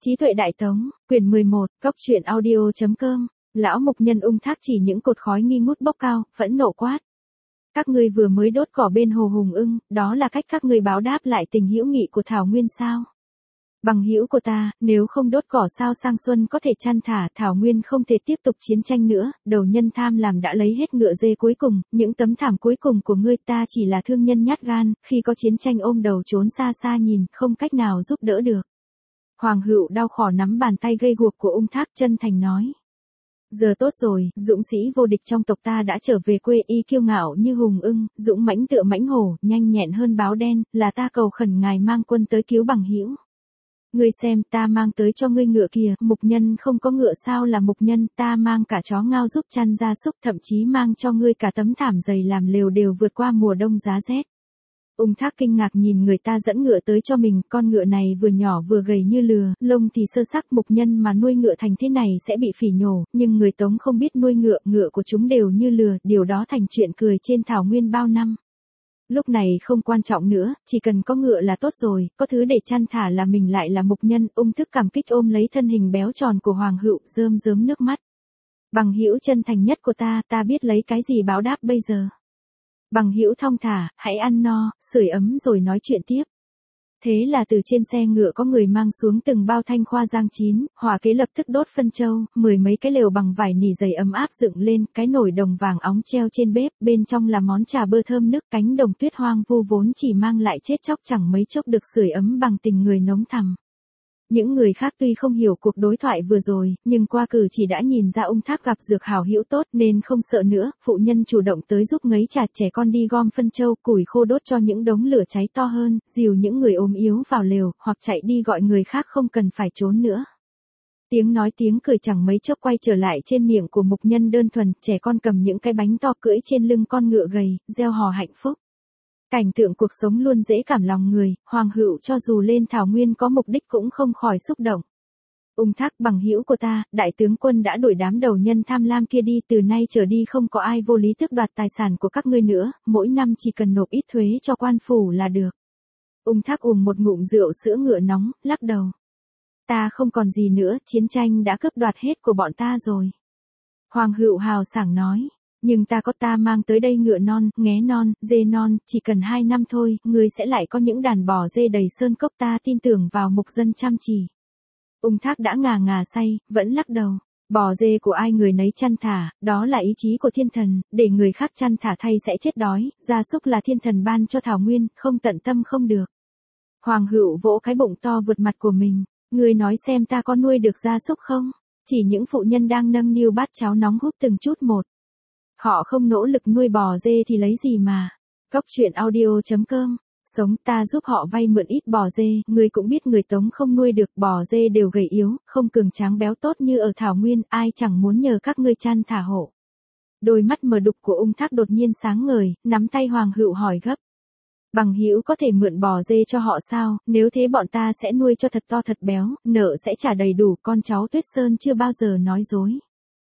Trí tuệ đại tống, quyển 11, góc truyện audio.com, lão mục nhân ung thác chỉ những cột khói nghi ngút bốc cao, phẫn nộ quát. Các ngươi vừa mới đốt cỏ bên hồ Hùng Ưng, đó là cách các ngươi báo đáp lại tình hữu nghị của Thảo Nguyên sao? Bằng hữu của ta, nếu không đốt cỏ sao sang xuân có thể chăn thả, Thảo Nguyên không thể tiếp tục chiến tranh nữa, đầu nhân tham làm đã lấy hết ngựa dê cuối cùng, những tấm thảm cuối cùng của ngươi, ta chỉ là thương nhân nhát gan, khi có chiến tranh ôm đầu trốn xa xa nhìn, không cách nào giúp đỡ được. Hoàng Hựu đau khổ nắm bàn tay gây guộc của ung thác, chân thành nói. Giờ tốt rồi, dũng sĩ vô địch trong tộc ta đã trở về quê, y kiêu ngạo như Hùng Ưng, dũng mãnh tựa mãnh hổ, nhanh nhẹn hơn báo đen, là ta cầu khẩn ngài mang quân tới cứu bằng hữu. Ngươi xem, ta mang tới cho ngươi ngựa kìa, mục nhân không có ngựa sao là mục nhân, ta mang cả chó ngao giúp chăn gia súc, thậm chí mang cho ngươi cả tấm thảm dày làm lều đều vượt qua mùa đông giá rét. Ung thác kinh ngạc nhìn người ta dẫn ngựa tới cho mình, con ngựa này vừa nhỏ vừa gầy như lừa, lông thì sơ sắc, mục nhân mà nuôi ngựa thành thế này sẽ bị phỉ nhổ, nhưng người Tống không biết nuôi ngựa, ngựa của chúng đều như lừa, điều đó thành chuyện cười trên thảo nguyên bao năm. Lúc này không quan trọng nữa, chỉ cần có ngựa là tốt rồi, có thứ để chăn thả là mình lại là mục nhân, ung thức cảm kích ôm lấy thân hình béo tròn của Hoàng Hựu, rơm rớm nước mắt. Bằng hữu chân thành nhất của ta biết lấy cái gì báo đáp bây giờ. Bằng hữu thong thả, hãy ăn no, sưởi ấm rồi nói chuyện tiếp. Thế là từ trên xe ngựa có người mang xuống từng bao thanh khoa rang chín, hỏa kế lập tức đốt phân châu, 10 mấy cái lều bằng vải nỉ dày ấm áp dựng lên, cái nồi đồng vàng óng treo trên bếp, bên trong là món trà bơ thơm nức, cánh đồng tuyết hoang vu vốn chỉ mang lại chết chóc chẳng mấy chốc được sưởi ấm bằng tình người nóng thầm. Những người khác tuy không hiểu cuộc đối thoại vừa rồi, nhưng qua cử chỉ đã nhìn ra ung thác gặp dược hảo hữu tốt nên không sợ nữa, phụ nhân chủ động tới giúp ngấy trà, trẻ con đi gom phân châu, củi khô đốt cho những đống lửa cháy to hơn, dìu những người ốm yếu vào lều, hoặc chạy đi gọi người khác không cần phải trốn nữa. Tiếng nói tiếng cười chẳng mấy chốc quay trở lại trên miệng của mục nhân đơn thuần, trẻ con cầm những cái bánh to cưỡi trên lưng con ngựa gầy, gieo hò hạnh phúc. Cảnh tượng cuộc sống luôn dễ cảm lòng người, Hoàng Hựu cho dù lên thảo nguyên có mục đích cũng không khỏi xúc động. Ung thác, bằng hữu của ta, đại tướng quân đã đuổi đám đầu nhân tham lam kia đi, từ nay trở đi không có ai vô lý tước đoạt tài sản của các ngươi nữa, mỗi năm chỉ cần nộp ít thuế cho quan phủ là được. Ung thác uống một ngụm rượu sữa ngựa nóng, lắc đầu. Ta không còn gì nữa, chiến tranh đã cướp đoạt hết của bọn ta rồi. Hoàng Hựu hào sảng nói. Nhưng ta mang tới đây ngựa non, nghé non, dê non, chỉ cần 2 năm thôi, ngươi sẽ lại có những đàn bò dê đầy sơn cốc, ta tin tưởng vào mục dân chăm chỉ. Ung thác đã ngà say, vẫn lắc đầu. Bò dê của ai người nấy chăn thả, đó là ý chí của thiên thần, để người khác chăn thả thay sẽ chết đói, gia súc là thiên thần ban cho thảo nguyên, không tận tâm không được. Hoàng Hựu vỗ cái bụng to vượt mặt của mình, ngươi nói xem ta có nuôi được gia súc không? Chỉ những phụ nhân đang nâng niu bát cháo nóng húp từng chút một. Họ không nỗ lực nuôi bò dê thì lấy gì mà. Góc truyện audio.com, sống ta giúp họ vay mượn ít bò dê, người cũng biết người Tống không nuôi được, bò dê đều gầy yếu, không cường tráng béo tốt như ở thảo nguyên, ai chẳng muốn nhờ các ngươi chăn thả hộ. Đôi mắt mờ đục của ung thác đột nhiên sáng ngời, nắm tay Hoàng Hựu hỏi gấp. Bằng hữu có thể mượn bò dê cho họ sao, nếu thế bọn ta sẽ nuôi cho thật to thật béo, nợ sẽ trả đầy đủ, con cháu Tuyết Sơn chưa bao giờ nói dối.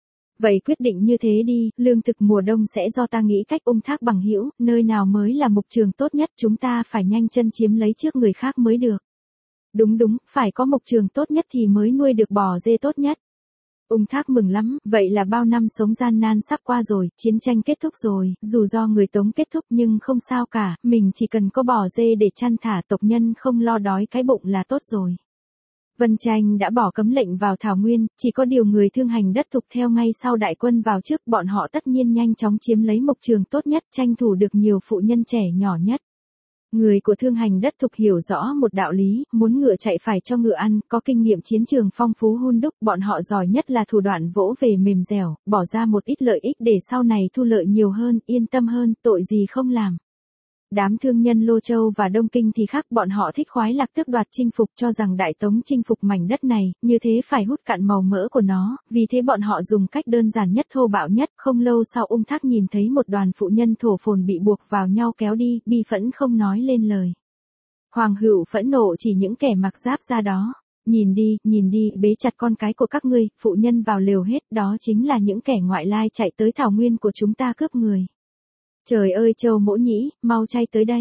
Vậy quyết định như thế đi, lương thực mùa đông sẽ do ta nghĩ cách. Ung thác bằng hữu, nơi nào mới là mục trường tốt nhất, chúng ta phải nhanh chân chiếm lấy trước người khác mới được. Đúng, phải có mục trường tốt nhất thì mới nuôi được bò dê tốt nhất. Ung thác mừng lắm, vậy là bao năm sống gian nan sắp qua rồi, chiến tranh kết thúc rồi, dù do người Tống kết thúc nhưng không sao cả, mình chỉ cần có bò dê để chăn thả, tộc nhân không lo đói cái bụng là tốt rồi. Vân Tranh đã bỏ cấm lệnh vào thảo nguyên, chỉ có điều người Thương Hành Đất Thục theo ngay sau đại quân vào trước, bọn họ tất nhiên nhanh chóng chiếm lấy mục trường tốt nhất, tranh thủ được nhiều phụ nhân trẻ nhỏ nhất. Người của Thương Hành Đất Thục hiểu rõ một đạo lý, muốn ngựa chạy phải cho ngựa ăn, có kinh nghiệm chiến trường phong phú hun đúc, bọn họ giỏi nhất là thủ đoạn vỗ về mềm dẻo, bỏ ra một ít lợi ích để sau này thu lợi nhiều hơn, yên tâm hơn, tội gì không làm. Đám thương nhân Lô Châu và Đông Kinh thì khác, bọn họ thích khoái lạc tước đoạt chinh phục, cho rằng Đại Tống chinh phục mảnh đất này, như thế phải hút cạn màu mỡ của nó, vì thế bọn họ dùng cách đơn giản nhất thô bạo nhất. Không lâu sau ung thác nhìn thấy một đoàn phụ nhân thổ phồn bị buộc vào nhau kéo đi, bi phẫn không nói lên lời. Hoàng Hựu phẫn nộ chỉ những kẻ mặc giáp ra đó. Nhìn đi, bế chặt con cái của các ngươi, phụ nhân vào lều hết, đó chính là những kẻ ngoại lai chạy tới thảo nguyên của chúng ta cướp người. Trời ơi Châu Mỗ Nhĩ, mau chay tới đây.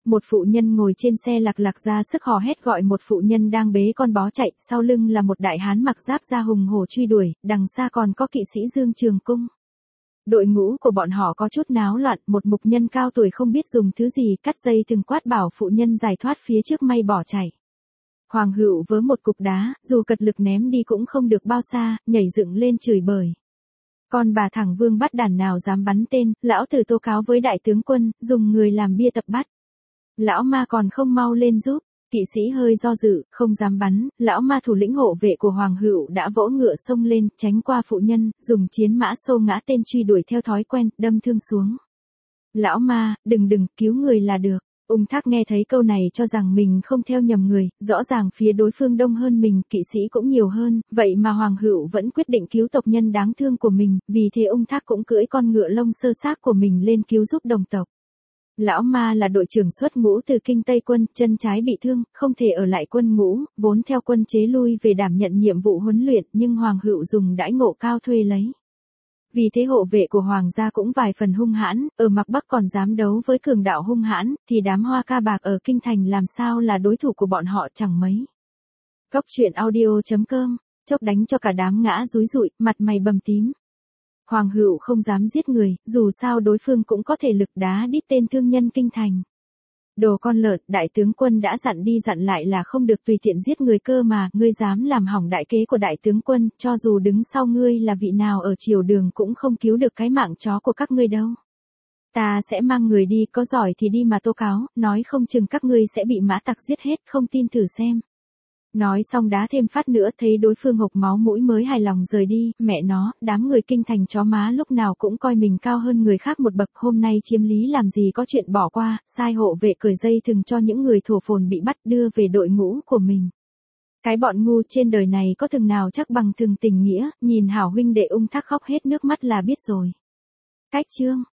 một phụ nhân ngồi trên xe lặc lặc ra sức hò hét gọi một phụ nhân đang bế con bó chạy, sau lưng là một đại hán mặc giáp da hùng hổ truy đuổi, đằng xa còn có kỵ sĩ Dương Trường Cung. Đội ngũ của bọn họ có chút náo loạn, một mục nhân cao tuổi không biết dùng thứ gì cắt dây từng quát bảo phụ nhân giải thoát phía trước may bỏ chạy. Hoàng Hựu vớ một cục đá, dù cật lực ném đi cũng không được bao xa, nhảy dựng lên chửi bới. Con bà thằng vương bắt đàn nào dám bắn tên, lão tử tố cáo với đại tướng quân, dùng người làm bia tập bắt. Lão ma còn không mau lên giúp, kỵ sĩ hơi do dự, không dám bắn, lão ma thủ lĩnh hộ vệ của Hoàng Hựu đã vỗ ngựa xông lên, tránh qua phụ nhân, dùng chiến mã xô ngã tên truy đuổi theo thói quen, đâm thương xuống. Lão ma, đừng cứu người là được. Ung Thác nghe thấy câu này cho rằng mình không theo nhầm người, rõ ràng phía đối phương đông hơn mình, kỵ sĩ cũng nhiều hơn, vậy mà Hoàng Hựu vẫn quyết định cứu tộc nhân đáng thương của mình, vì thế Ung Thác cũng cưỡi con ngựa lông sơ xác của mình lên cứu giúp đồng tộc. Lão ma là đội trưởng xuất ngũ từ Kinh Tây quân, chân trái bị thương, không thể ở lại quân ngũ, vốn theo quân chế lui về đảm nhận nhiệm vụ huấn luyện, nhưng Hoàng Hựu dùng đãi ngộ cao thuê lấy. Vì thế hộ vệ của Hoàng gia cũng vài phần hung hãn, ở Mạc Bắc còn dám đấu với cường đạo hung hãn, thì đám Hoa Ca Bạc ở Kinh Thành làm sao là đối thủ của bọn họ chẳng mấy. Cốc truyện audio.com, chốc đánh cho cả đám ngã rúi rụi, mặt mày bầm tím. Hoàng Hựu không dám giết người, dù sao đối phương cũng có thể lực đá đít tên thương nhân Kinh Thành. Đồ con lợn, đại tướng quân đã dặn đi dặn lại là không được tùy tiện giết người cơ mà, ngươi dám làm hỏng đại kế của đại tướng quân, cho dù đứng sau ngươi là vị nào ở triều đường cũng không cứu được cái mạng chó của các ngươi đâu. Ta sẽ mang người đi, có giỏi thì đi mà tố cáo, nói không chừng các ngươi sẽ bị mã tặc giết hết, không tin thử xem. Nói xong đá thêm phát nữa, thấy đối phương hộc máu mũi mới hài lòng rời đi, mẹ nó, đám người Kinh Thành chó má lúc nào cũng coi mình cao hơn người khác một bậc, hôm nay chiếm lý làm gì có chuyện bỏ qua, sai hộ vệ cởi dây thừng cho những người thổ phồn bị bắt đưa về đội ngũ của mình. Cái bọn ngu trên đời này có thừng nào chắc bằng thừng tình nghĩa, nhìn hảo huynh đệ Ung Thác khóc hết nước mắt là biết rồi. Cách chương